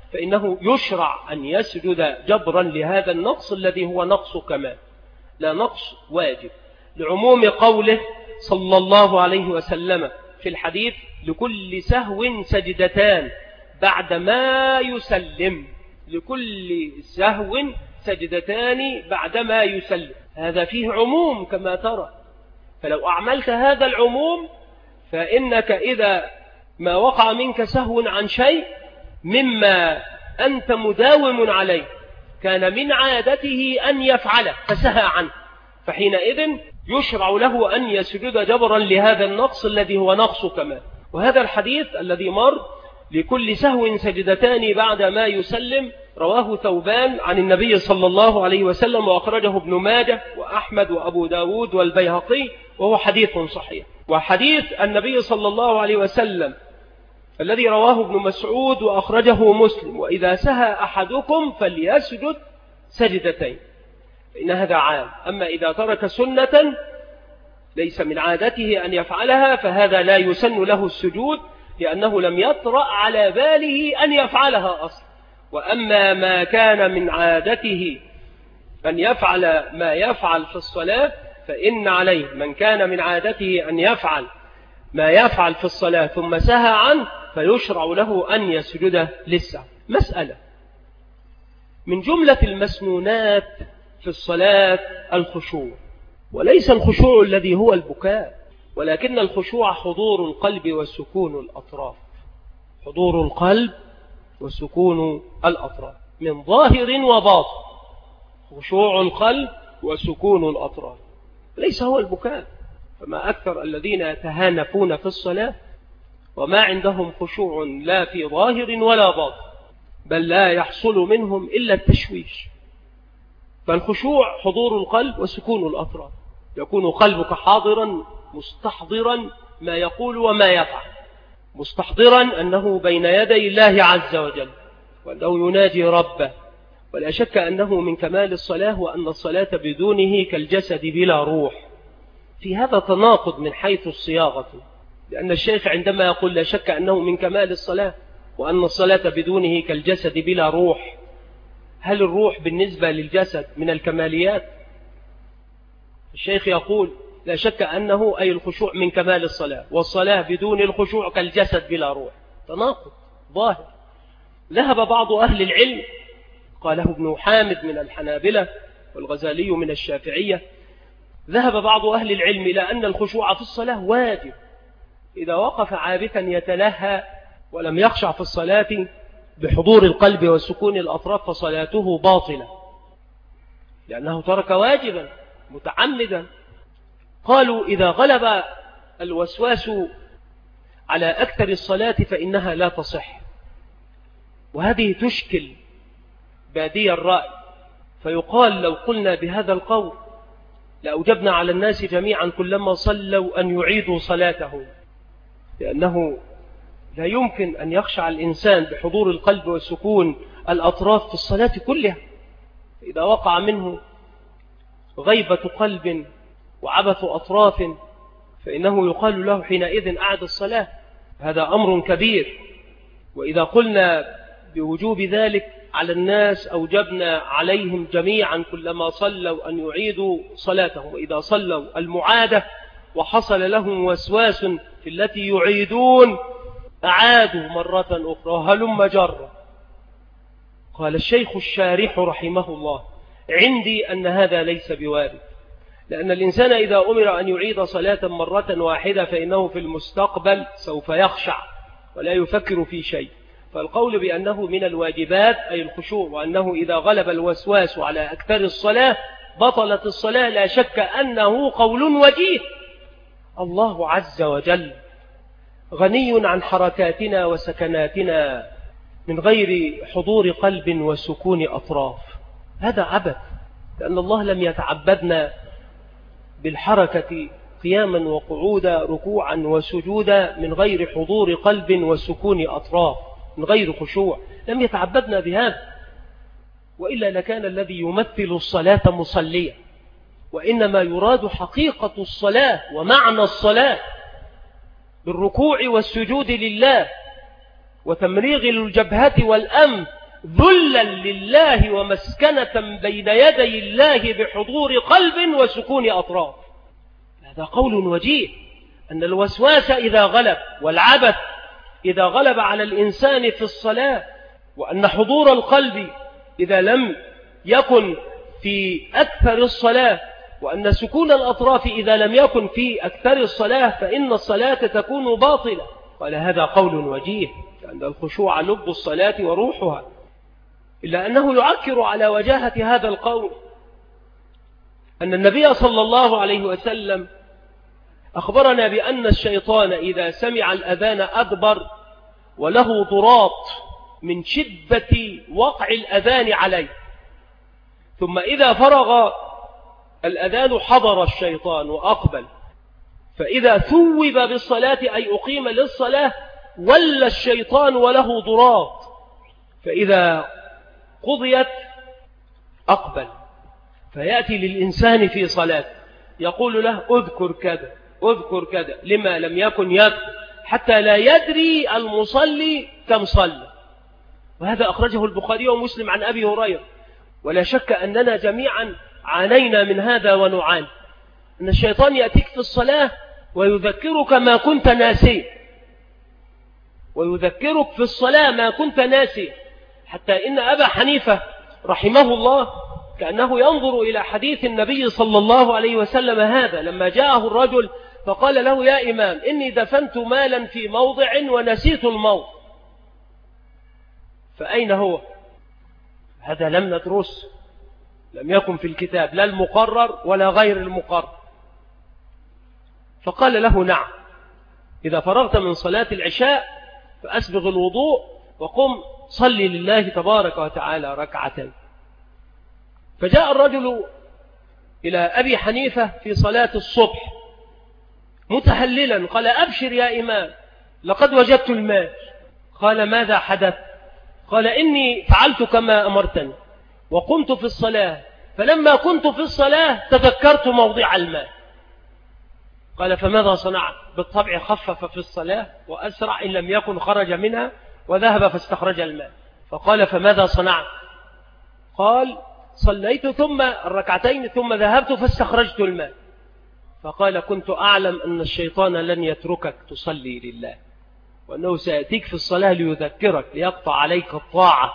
فإنه يشرع أن يسجد جبرا لهذا النقص الذي هو نقص كمال لا نقص واجب، لعموم قوله صلى الله عليه وسلم في الحديث: لكل سهو سجدتان بعد ما يسلم. لكل سهو سجدتان بعد ما يسلم، هذا فيه عموم كما ترى. فلو أعملت هذا العموم فإنك إذا ما وقع منك سهو عن شيء مما أنت مداوم عليه كان من عادته أن يفعله فسهى عنه، فحينئذ يشرع له أن يسجد جبرا لهذا النقص الذي هو نقص كمال. وهذا الحديث الذي مر لكل سهو سجدتان بعد ما يسلم رواه ثوبان عن النبي صلى الله عليه وسلم، وأخرجه ابن ماجه وأحمد وأبو داود والبيهقي، وهو حديث صحيح. وحديث النبي صلى الله عليه وسلم الذي رواه ابن مسعود وأخرجه مسلم: وإذا سهى أحدكم فليسجد سجدتين، فإن هذا عام. أما إذا ترك سنة ليس من عادته أن يفعلها فهذا لا يسن له السجود، لأنه لم يطرأ على باله أن يفعلها أصلا. وأما ما كان من عادته أن يفعل ما يفعل في الصلاة فإن عليه، من كان من عادته أن يفعل ما يفعل في الصلاة ثم سهى عنه فيشرع له أن يسجد للسهو. مسألة: من جملة المسنونات في الصلاة الخشوع، وليس الخشوع الذي هو البكاء، ولكن الخشوع حضور القلب وسكون الأطراف. حضور القلب وسكون الأطراف من ظاهر وباطن. خشوع القلب وسكون الأطراف ليس هو البكاء. فما أكثر الذين يتهانفون في الصلاة وما عندهم خشوع لا في ظاهر ولا باطن، بل لا يحصل منهم إلا التشويش. فالخشوع حضور القلب وسكون الأطراف، يكون قلبك حاضرا مستحضرا ما يقول وما يفعل، مستحضرا أنه بين يدي الله عز وجل وأنه يناجي ربه. ولا شك أنه من كمال الصلاة، وأن الصلاة بدونه كالجسد بلا روح. في هذا تناقض من حيث الصياغة، لأن الشيخ عندما يقول لا شك أنه من كمال الصلاة وأن الصلاة بدونه كالجسد بلا روح، هل الروح بالنسبة للجسد من الكماليات؟ الشيخ يقول لا شك أنه أي الخشوع من كمال الصلاة، والصلاة بدون الخشوع كالجسد بلا روح. تناقض ظاهر. ذهب بعض أهل العلم، قاله ابن حامد من الحنابلة والغزالي من الشافعية، ذهب بعض أهل العلم إلى أن الخشوع في الصلاة واجب. إذا وقف عابثا يتلهى ولم يخشع في الصلاة بحضور القلب وسكون الأطراف فصلاته باطلة، لأنه ترك واجبا متعمدا. قالوا إذا غلب الوسواس على أكثر الصلاة فإنها لا تصح، وهذه تشكل بادي الرأي. فيقال لو قلنا بهذا القول لأوجبنا على الناس جميعا كلما صلوا أن يعيدوا صلاتهم، لأنه لا يمكن أن يخشع الإنسان بحضور القلب وسكون الأطراف في الصلاة كلها. إذا وقع منه غيبة قلب وعبث أطراف فإنه يقال له حينئذ أعد الصلاة. هذا أمر كبير. وإذا قلنا بوجوب ذلك على الناس أوجبنا عليهم جميعا كلما صلوا أن يعيدوا صلاتهم. وإذا صلوا المعادة وحصل لهم وسواس في التي يعيدون أعادوا مرة أخرى هلم جرا. قال الشيخ الشارح رحمه الله: عندي أن هذا ليس بوارد، لأن الإنسان إذا أمر أن يعيد صلاة مرة واحدة فإنه في المستقبل سوف يخشع ولا يفكر في شيء. فالقول بأنه من الواجبات أي الخشوع، وأنه إذا غلب الوسواس على أكثر الصلاة بطلت الصلاة، لا شك أنه قول وجيه. الله عز وجل غني عن حركاتنا وسكناتنا من غير حضور قلب وسكون أطراف. هذا عبث، لأن الله لم يتعبدنا بالحركة قياما وقعودا ركوعا وسجودا من غير حضور قلب وسكون أطراف، من غير خشوع، لم يتعبدنا بهذا، وإلا لكان الذي يمثل الصلاة مصليا. وإنما يراد حقيقة الصلاة ومعنى الصلاة بالركوع والسجود لله وتمريغ الجبهة والأنف ذلا لله ومسكنة بين يدي الله بحضور قلب وسكون أطراف. هذا قول وجيه، أن الوسواس إذا غلب والعبث إذا غلب على الإنسان في الصلاة، وأن حضور القلب إذا لم يكن في أكثر الصلاة، وأن سكون الأطراف إذا لم يكن في أكثر الصلاة، فإن الصلاة تكون باطلة. قال هذا قول وجيه، لأن الخشوع لب الصلاة وروحها. إلا أنه يعكر على وجاهة هذا القول أن النبي صلى الله عليه وسلم أخبرنا بأن الشيطان إذا سمع الأذان أدبر وله ضراط من شدة وقع الأذان عليه، ثم إذا فرغ الأذان حضر الشيطان وأقبل، فإذا ثوب بالصلاة أي أقيم للصلاة ولى الشيطان وله ضراط، فإذا قضيت أقبل، فيأتي للإنسان في صلاة يقول له أذكر كذا أذكر كذا، لما لم يكن يذكر، حتى لا يدري المصلي كم صلى. وهذا أخرجه البخاري ومسلم عن أبي هريرة. ولا شك أننا جميعا عانينا من هذا ونعاني، أن الشيطان يأتيك في الصلاة ويذكرك ما كنت ناسي، ويذكرك في الصلاة ما كنت ناسي، حتى إن أبا حنيفة رحمه الله كأنه ينظر إلى حديث النبي صلى الله عليه وسلم هذا لما جاءه الرجل فقال له يا إمام إني دفنت مالا في موضع ونسيت الموضع، فأين هو؟ هذا لم ندرس، لم يكن في الكتاب لا المقرر ولا غير المقرر. فقال له نعم، إذا فرغت من صلاة العشاء فأسبغ الوضوء وقم صلي لله تبارك وتعالى ركعتين. فجاء الرجل إلى أبي حنيفة في صلاة الصبح متهللا، قال أبشر يا إمام لقد وجدت المال. قال ماذا حدث؟ قال إني فعلت كما أمرتني وقمت في الصلاة، فلما كنت في الصلاة تذكرت موضع المال. قال فماذا صنعت؟ بالطبع خفف في الصلاة وأسرع إن لم يكن خرج منها وذهب فاستخرج المال. فقال فماذا صنعت؟ قال صليت ثم الركعتين ثم ذهبت فاستخرجت المال. فقال كنت أعلم أن الشيطان لن يتركك تصلي لله، وأنه سيأتيك في الصلاة ليذكرك ليقطع عليك الطاعة،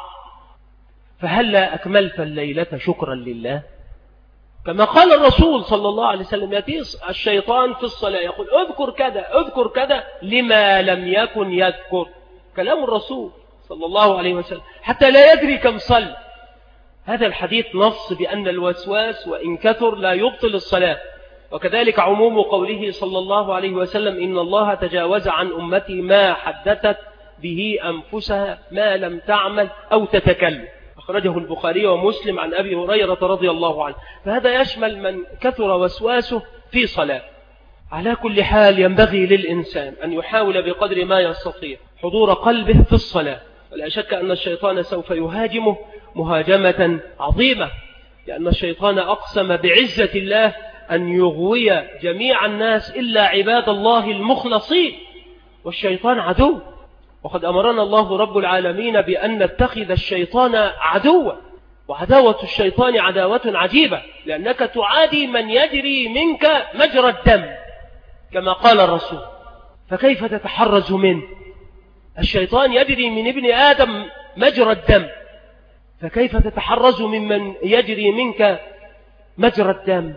فهلا أكملت الليلة شكرا لله؟ كما قال الرسول صلى الله عليه وسلم يأتي الشيطان في الصلاة يقول اذكر كذا اذكر كذا لما لم يكن يذكر، كلام الرسول صلى الله عليه وسلم حتى لا يدري كم صلى. هذا الحديث نص بأن الوسواس وإن كثر لا يبطل الصلاة. وكذلك عموم قوله صلى الله عليه وسلم إن الله تجاوز عن أمتي ما حدثت به أنفسها ما لم تعمل أو تتكلم، أخرجه البخاري ومسلم عن أبي هريرة رضي الله عنه. فهذا يشمل من كثر وسواسه في صلاة. على كل حال ينبغي للإنسان أن يحاول بقدر ما يستطيع حضور قلبه في الصلاة، ولا شك أن الشيطان سوف يهاجمه مهاجمة عظيمة، لأن الشيطان أقسم بعزة الله أن يغوي جميع الناس إلا عباد الله المخلصين، والشيطان عدو. وقد أمرنا الله رب العالمين بأن نتخذ الشيطان عدوا، وعداوة الشيطان عداوة عجيبة، لأنك تعادي من يجري منك مجرى الدم كما قال الرسول، فكيف تتحرز منه؟ الشيطان يجري من ابن آدم مجرى الدم، فكيف تتحرز ممن يجري منك مجرى الدم؟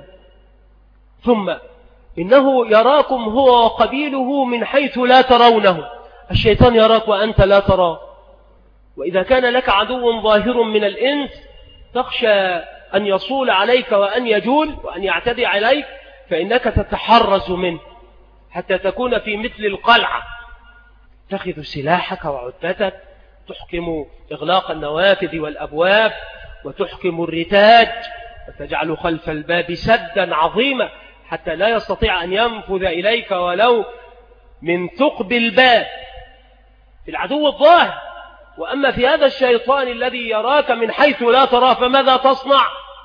ثم إنه يراكم هو وقبيله من حيث لا ترونه، الشيطان يراك وأنت لا تراه. وإذا كان لك عدو ظاهر من الإنس تخشى أن يصول عليك وأن يجول وأن يعتدي عليك، فإنك تتحرز منه حتى تكون في مثل القلعة، تأخذ سلاحك وعدتك، تحكم إغلاق النوافذ والأبواب، وتحكم الرتاج، وتجعل خلف الباب سدا عظيما حتى لا يستطيع أن ينفذ إليك ولو من ثقب الباب في العدو الظاهر. وأما في هذا الشيطان الذي يراك من حيث لا تراه فماذا تصنع؟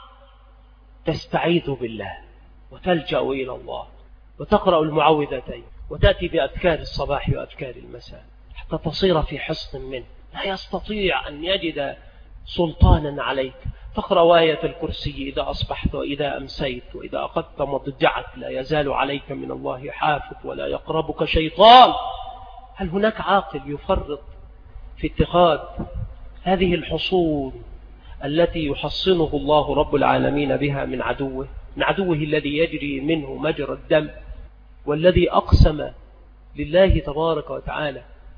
تستعيذ بالله وتلجأ إلى الله وتقرأ المعوذتين وتأتي بأذكار الصباح وأذكار المساء حتى تصير في حصن منه، لا يستطيع أن يجد سلطانا عليك. تقرأ آية الكرسي إذا أصبحت وإذا أمسيت، وإذا أخذت مضجعك لا يزال عليك من الله حافظ ولا يقربك شيطان. هل هناك عاقل يفرط في اتخاذ هذه الحصون التي يحصنه الله رب العالمين بها من عدوه الذي يجري منه مجرى الدم، والذي أقسم لله تبارك وتعالى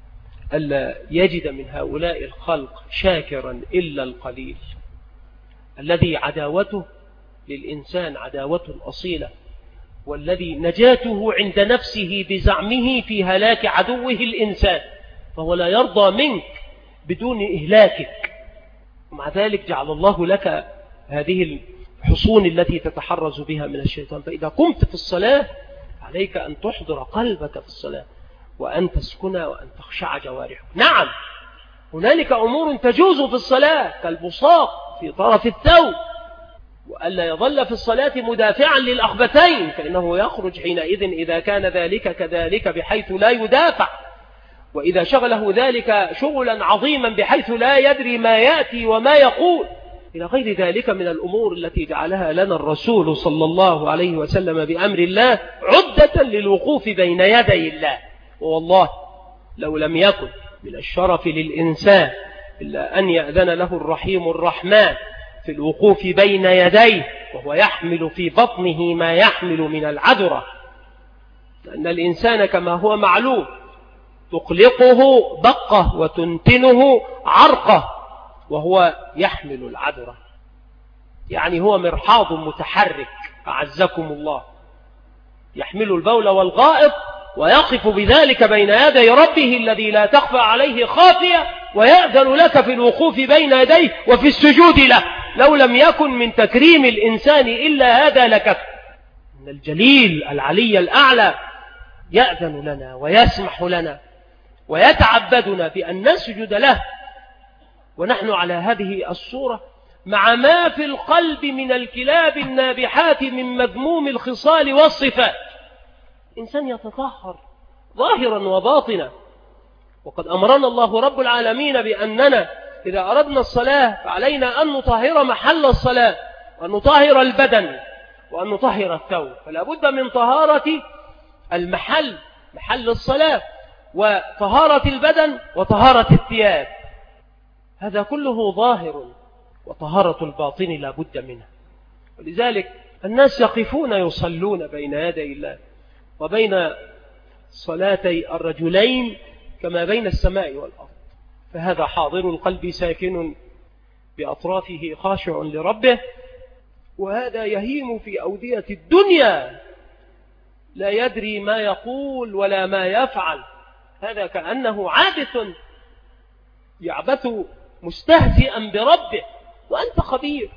ألا يجد من هؤلاء الخلق شاكرا إلا القليل، الذي عداوته للإنسان عداوة أصيلة، والذي نجاته عند نفسه بزعمه في هلاك عدوه الإنسان، فهو لا يرضى منك بدون إهلاكك. ومع ذلك جعل الله لك هذه الحصون التي تتحرز بها من الشيطان. فإذا قمت في الصلاة عليك أن تحضر قلبك في الصلاة، وأن تسكن، وأن تخشع جوارحك. نعم، هنالك أمور تجوز في الصلاة كالبصاق في طرف الثوب، وألا يظل في الصلاة مدافعا للأخبثين، فإنه يخرج حينئذ إذا كان ذلك كذلك بحيث لا يدافع، وإذا شغله ذلك شغلا عظيما بحيث لا يدري ما يأتي وما يقول، إلى غير ذلك من الأمور التي جعلها لنا الرسول صلى الله عليه وسلم بأمر الله عدة للوقوف بين يدي الله. والله لو لم يكن من الشرف للإنسان إلا أن يأذن له الرحيم الرحمن في الوقوف بين يديه وهو يحمل في بطنه ما يحمل من العذرة، لأن الإنسان كما هو معلوم تقلقه دقة وتنتنه عرقة وهو يحمل العذرة، يعني هو مرحاض متحرك أعزكم الله، يحمل البول والغائط ويقف بذلك بين يدي ربه الذي لا تخفى عليه خافية، ويأذن لك في الوقوف بين يديه وفي السجود له. لو لم يكن من تكريم الإنسان إلا هذا لكفى. إن الجليل العلي الأعلى يأذن لنا ويسمح لنا ويتعبدنا بأن نسجد له، ونحن على هذه الصورة مع ما في القلب من الكلاب النابحات من مذموم الخصال والصفات. إنسان يتطهر ظاهرا وباطنا، وقد أمرنا الله رب العالمين بأننا إذا أردنا الصلاة فعلينا أن نطهر محل الصلاة، وأن نطهر البدن، وأن نطهر الثوب. فلا بد من طهارة المحل، محل الصلاة، وطهارة البدن، وطهارة الثياب. هذا كله ظاهر، وطهارة الباطن لا بد منها. ولذلك الناس يقفون يصلون بين يدي الله وبين صلاتي الرجلين كما بين السماء والأرض، فهذا حاضر القلب ساكن بأطرافه خاشع لربه، وهذا يهيم في أودية الدنيا لا يدري ما يقول ولا ما يفعل. هذا كأنه عابث يعبث مستهزئا بربه وأنت خبير.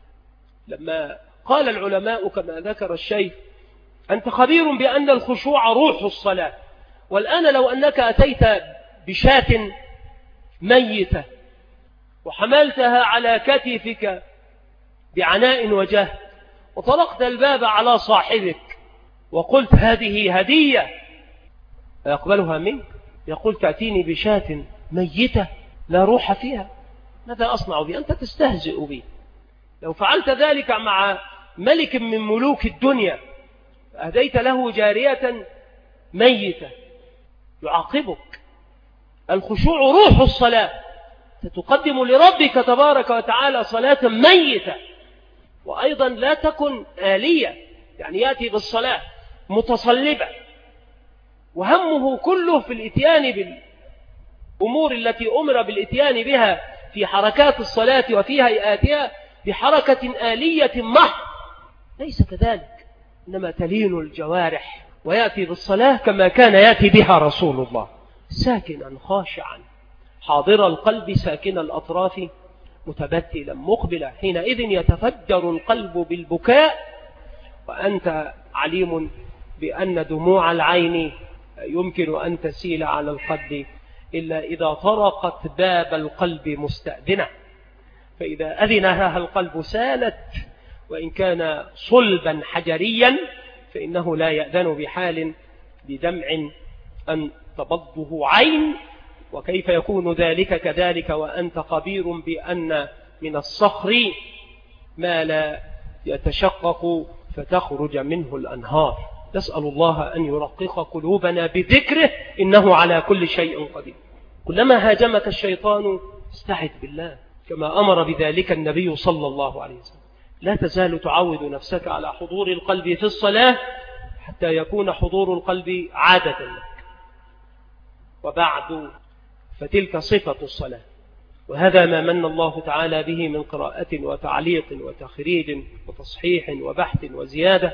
لما قال العلماء كما ذكر الشيخ أنت خبير بأن الخشوع روح الصلاة، والآن لو أنك أتيت بشاة ميتة وحملتها على كتفك بعناء وجهد وطرقت الباب على صاحبك وقلت هذه هدية، فيقبلها منك؟ يقول تأتيني بشاة ميتة لا روح فيها، ماذا أصنع بي؟ أنت تستهزئ بي. لو فعلت ذلك مع ملك من ملوك الدنيا فأهديت له جارية ميتة يعاقبك. الخشوع روح الصلاة، تقدم لربك تبارك وتعالى صلاة ميتة. وأيضا لا تكن آلية، يعني يأتي بالصلاة متصلبة وهمه كله في الاتيان بالأمور التي أمر بالاتيان بها في حركات الصلاة وفي هيئاتها بحركة آلية محض. ليس كذلك، إنما تلين الجوارح ويأتي بالصلاة كما كان يأتي بها رسول الله، ساكنا خاشعا حاضر القلب ساكن الأطراف متبتلا مقبلا. حينئذ يتفجر القلب بالبكاء، وأنت عليم بأن دموع العين يمكن أن تسيل على الخد إلا إذا طرقت باب القلب مستأذنة، فإذا أذن لها القلب سالت، وإن كان صلبا حجريا فإنه لا يأذن بحال بدمع أن تبضه عين وكيف يكون ذلك كذلك وأنت خبير بأن من الصخر ما لا يتشقق فتخرج منه الأنهار. نسأل الله أن يرقق قلوبنا بذكره إنه على كل شيء قدير. كلما هاجمك الشيطان استعذ بالله كما أمر بذلك النبي صلى الله عليه وسلم. لا تزال تعود نفسك على حضور القلب في الصلاة حتى يكون حضور القلب عادة لك. وبعد فتلك صفة الصلاة، وهذا ما من الله تعالى به من قراءة وتعليق وتخريج وتصحيح وبحث وزيادة،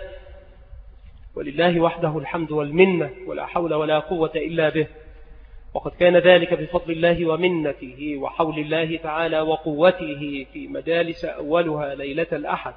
ولله وحده الحمد والمنة ولا حول ولا قوة إلا به. وقد كان ذلك بفضل الله ومنته وحول الله تعالى وقوته في مجالس أولها ليلة الأحد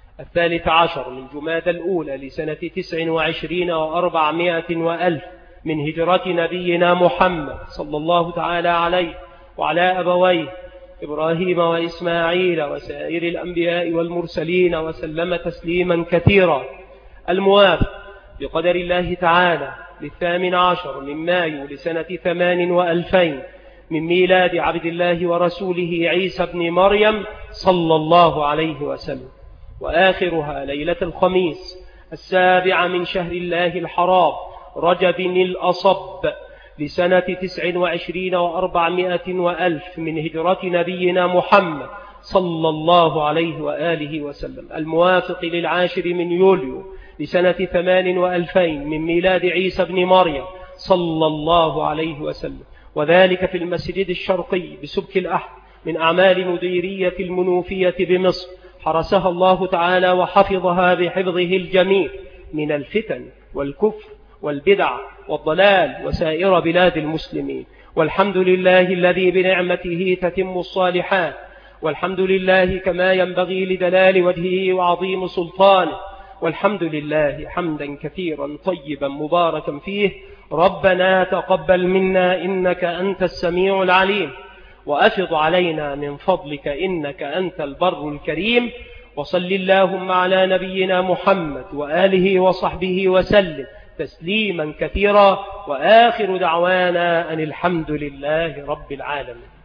13 من جمادى الأولى لسنة 29 و400 وألف من هجرة نبينا محمد صلى الله تعالى عليه وعلى أبويه إبراهيم وإسماعيل وسائر الأنبياء والمرسلين وسلم تسليما كثيرا. الموافق بقدر الله تعالى 18 من مايو لسنة 28 من ميلاد عبد الله ورسوله عيسى بن مريم صلى الله عليه وسلم، وآخرها ليلة الخميس 7 من شهر الله الحرام رجب الأصب لسنة 29 و400 وألف من هجرة نبينا محمد صلى الله عليه وآله وسلم، الموافق 10 من يوليو لسنة 28 من ميلاد عيسى بن مريم صلى الله عليه وسلم، وذلك في المسجد الشرقي بسبك الأحد من أعمال مديرية المنوفية بمصر، حرسها الله تعالى وحفظها بحفظه الجميع من الفتن والكفر والبدع والضلال وسائر بلاد المسلمين. والحمد لله الذي بنعمته تتم الصالحات، والحمد لله كما ينبغي لدلال وجهه وعظيم سلطانه، والحمد لله حمدا كثيرا طيبا مباركا فيه. ربنا تقبل منا إنك أنت السميع العليم، وأفض علينا من فضلك إنك أنت البر الكريم. وصل اللهم على نبينا محمد وآله وصحبه وسلم تسليما كثيرا، وآخر دعوانا أن الحمد لله رب العالمين.